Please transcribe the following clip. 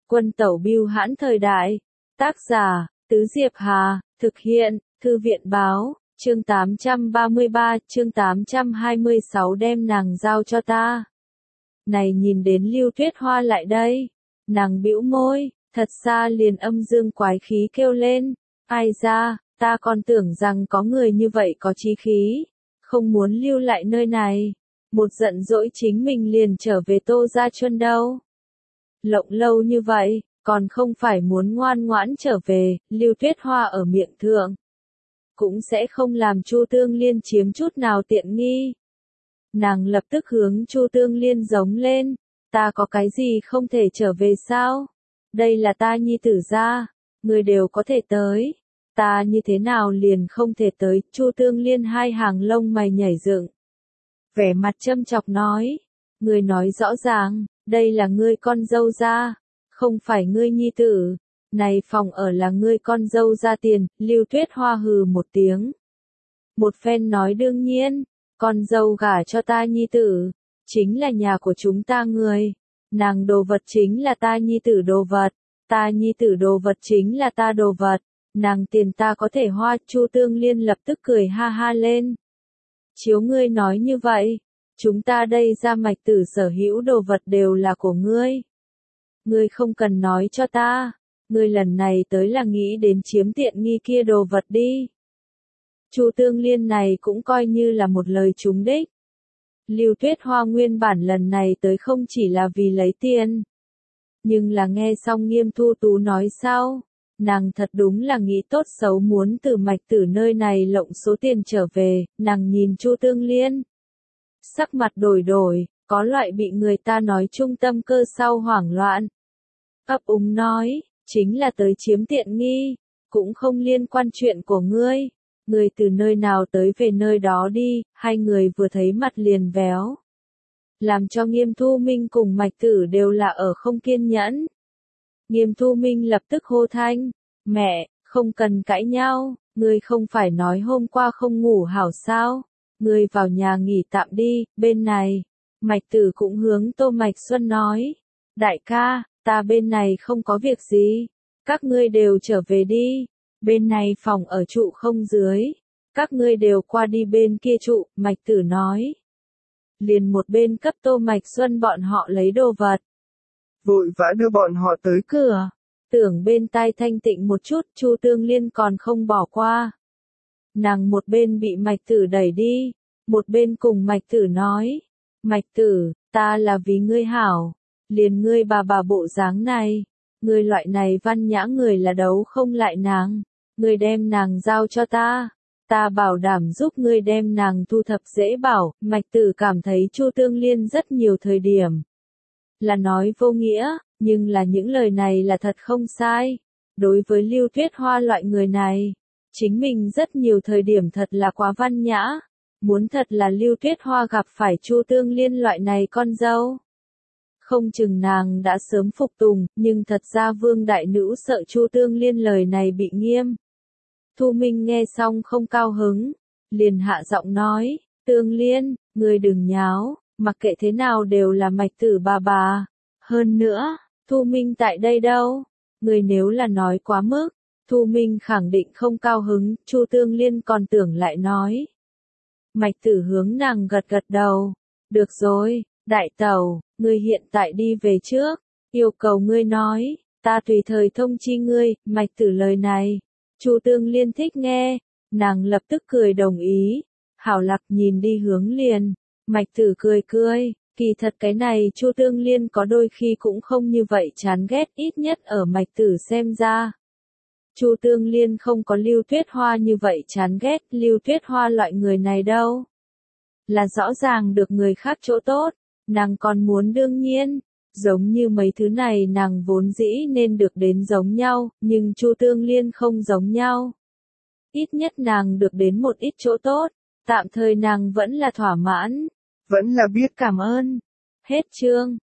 Quân tẩu bưu hãn thời đại. Tác giả, Tứ Diệp Hà, thực hiện, Thư viện báo, chương 833, chương 826 đem nàng giao cho ta. Này nhìn đến Lưu Tuyết Hoa lại đây. Nàng bĩu môi, thật xa liền âm dương quái khí kêu lên. Ai ra, ta còn tưởng rằng có người như vậy có chí khí, không muốn lưu lại nơi này. Một giận dỗi chính mình liền trở về Tô Gia Chuân đâu. Lộng lâu như vậy, còn không phải muốn ngoan ngoãn trở về, Lưu Tuyết Hoa ở miệng thượng. Cũng sẽ không làm Chu Tương Liên chiếm chút nào tiện nghi. Nàng lập tức hướng Chu Tương Liên giống lên, ta có cái gì không thể trở về sao? Đây là ta nhi tử gia, người đều có thể tới. Ta như thế nào liền không thể tới? Chu Tương Liên hai hàng lông mày nhảy dựng. Vẻ mặt châm chọc nói, người nói rõ ràng, đây là ngươi con dâu gia, không phải ngươi nhi tử. Này phòng ở là ngươi con dâu ra tiền. Lưu Tuyết Hoa hừ một tiếng. Một phen nói đương nhiên, con dâu gả cho ta nhi tử, chính là nhà của chúng ta người. Nàng đồ vật chính là ta nhi tử đồ vật, ta nhi tử đồ vật chính là ta đồ vật. Nàng tiền ta có thể hoa. Chu Tương Liên lập tức cười ha ha lên. Chiếu ngươi nói như vậy, chúng ta đây Gia Mạch Tử sở hữu đồ vật đều là của ngươi. Ngươi không cần nói cho ta, ngươi lần này tới là nghĩ đến chiếm tiện nghi kia đồ vật đi. Chu Tương Liên này cũng coi như là một lời trúng đích. Lưu Tuyết Hoa nguyên bản lần này tới không chỉ là vì lấy tiền, nhưng là nghe xong Nghiêm Thu Tú nói sau, nàng thật đúng là nghĩ tốt xấu muốn từ Mạch Tử nơi này lộng số tiền trở về. Nàng nhìn Chu Tương Liên, sắc mặt đổi đổi, có loại bị người ta nói trung tâm cơ sau hoảng loạn. Ấp úng nói, chính là tới chiếm tiện nghi, cũng không liên quan chuyện của ngươi. Ngươi từ nơi nào tới về nơi đó đi. Hai người vừa thấy mặt liền véo, làm cho Nghiêm Thu Minh cùng Mạch Tử đều là ở không kiên nhẫn. Nghiêm Thu Minh lập tức hô thanh, mẹ, không cần cãi nhau, ngươi không phải nói hôm qua không ngủ hảo sao, ngươi vào nhà nghỉ tạm đi. Bên này, Mạch Tử cũng hướng Tô Mạch Xuân nói, đại ca, ta bên này không có việc gì, các ngươi đều trở về đi, bên này phòng ở trụ không dưới, các ngươi đều qua đi bên kia trụ. Mạch Tử nói, liền một bên cấp Tô Mạch Xuân bọn họ lấy đồ vật, vội vã đưa bọn họ tới cửa. Tưởng bên tai thanh tịnh một chút. Chu Tương Liên còn không bỏ qua. Nàng một bên bị Mạch Tử đẩy đi, một bên cùng Mạch Tử nói, Mạch Tử, ta là vì ngươi hảo, liền ngươi bà bộ dáng này, ngươi loại này văn nhã người là đấu không lại nàng, ngươi đem nàng giao cho ta, ta bảo đảm giúp ngươi đem nàng thu thập dễ bảo. Mạch Tử cảm thấy Chu Tương Liên rất nhiều thời điểm là nói vô nghĩa, nhưng là những lời này là thật không sai. Đối với Lưu Tuyết Hoa loại người này, chính mình rất nhiều thời điểm thật là quá văn nhã. Muốn thật là Lưu Tuyết Hoa gặp phải Chu Tương Liên loại này con dâu, không chừng nàng đã sớm phục tùng. Nhưng thật ra Vương Đại Nữ sợ Chu Tương Liên lời này bị Nghiêm Thu Minh nghe xong không cao hứng, liền hạ giọng nói, Tương Liên, ngươi đừng nháo, mặc kệ thế nào đều là Mạch Tử bà. Hơn nữa, Thu Minh tại đây đâu, ngươi nếu là nói quá mức, Thu Minh khẳng định không cao hứng. Chu Tương Liên còn tưởng lại nói. Mạch Tử hướng nàng gật gật đầu, được rồi, đại tẩu, ngươi hiện tại đi về trước, yêu cầu ngươi nói, ta tùy thời thông chi ngươi. Mạch Tử lời này, Chu Tương Liên thích nghe, nàng lập tức cười đồng ý. Hảo Lạc nhìn đi hướng liền, Mạch Tử cười cười, kỳ thật cái này Chu Tương Liên có đôi khi cũng không như vậy chán ghét, ít nhất ở Mạch Tử xem ra. Chu Tương Liên không có Lưu Tuyết Hoa như vậy chán ghét. Lưu Tuyết Hoa loại người này đâu, là rõ ràng được người khác chỗ tốt, nàng còn muốn đương nhiên, giống như mấy thứ này nàng vốn dĩ nên được đến giống nhau, nhưng Chu Tương Liên không giống nhau. Ít nhất nàng được đến một ít chỗ tốt, tạm thời nàng vẫn là thỏa mãn, vẫn là biết cảm ơn. Hết chương.